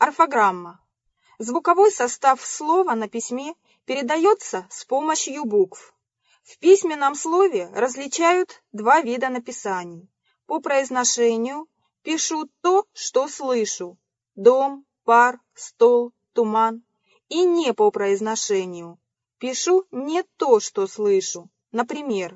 Орфограмма. Звуковой состав слова на письме передается с помощью букв. В письменном слове различают два вида написаний. По произношению пишу то, что слышу: дом, пар, стол, туман. И не по произношению пишу не то, что слышу. Например,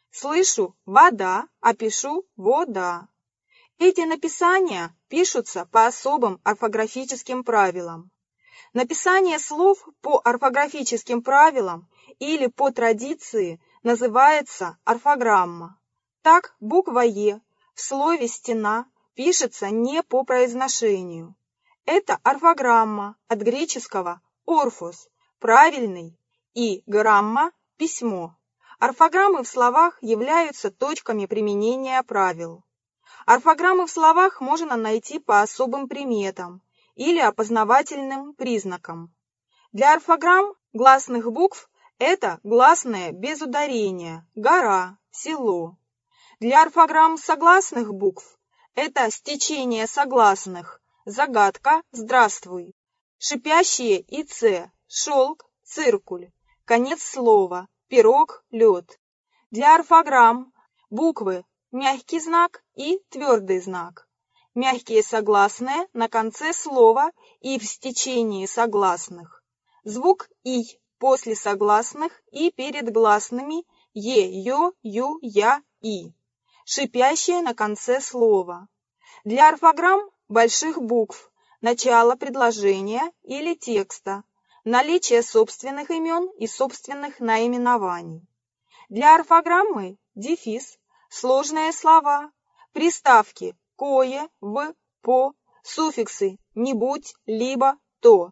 слышу вода, а пишу вода. Эти написания пишутся по особым орфографическим правилам. Написание слов по орфографическим правилам или по традиции называется орфограмма. Так, буква «Е» в слове «стена» пишется не по произношению. Это орфограмма от греческого «орфос» – правильный, и грамма – письмо. Орфограммы в словах являются точками применения правил. Орфограммы в словах можно найти по особым приметам или опознавательным признакам. Для орфограмм гласных букв это гласные без ударения – гора, село. Для орфограмм согласных букв это стечение согласных – загадка, здравствуй. Шипящие и «ц» – шелк, циркуль, конец слова, пирог, лед. Для орфограмм буквы мягкий знак и твердый знак. Мягкие согласные на конце слова и в стечении согласных. Звук «и» после согласных и перед гласными «е», «ё», «ю», «я», «и». Шипящие на конце слова. Для орфограмм больших букв начало предложения или текста, наличие собственных имен и собственных наименований. Для орфограммы дефис, сложные слова, приставки «кое», «в», «по», суффиксы «не будь», «либо», «то»,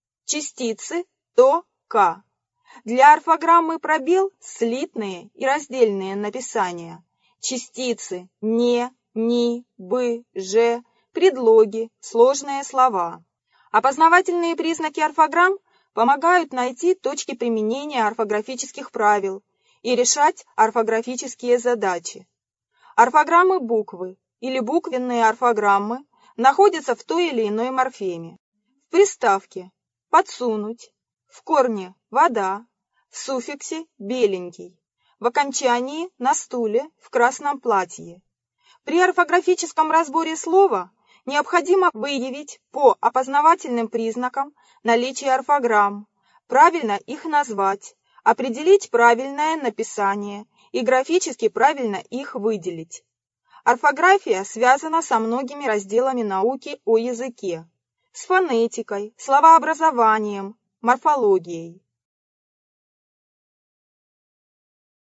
частицы «то», «ка». Для орфограммы пробел слитные и раздельные написания, частицы «не», «ни», «бы», «же», предлоги, сложные слова. Опознавательные признаки орфограмм помогают найти точки применения орфографических правил и решать орфографические задачи. Орфограммы буквы или буквенные орфограммы находятся в той или иной морфеме. В приставке «подсунуть», в корне «вода», в суффиксе «беленький», в окончании «на стуле», в красном платье. При орфографическом разборе слова необходимо выявить по опознавательным признакам наличие орфограмм, правильно их назвать, определить правильное написание и графически правильно их выделить. Орфография связана со многими разделами науки о языке, с фонетикой, словообразованием, морфологией.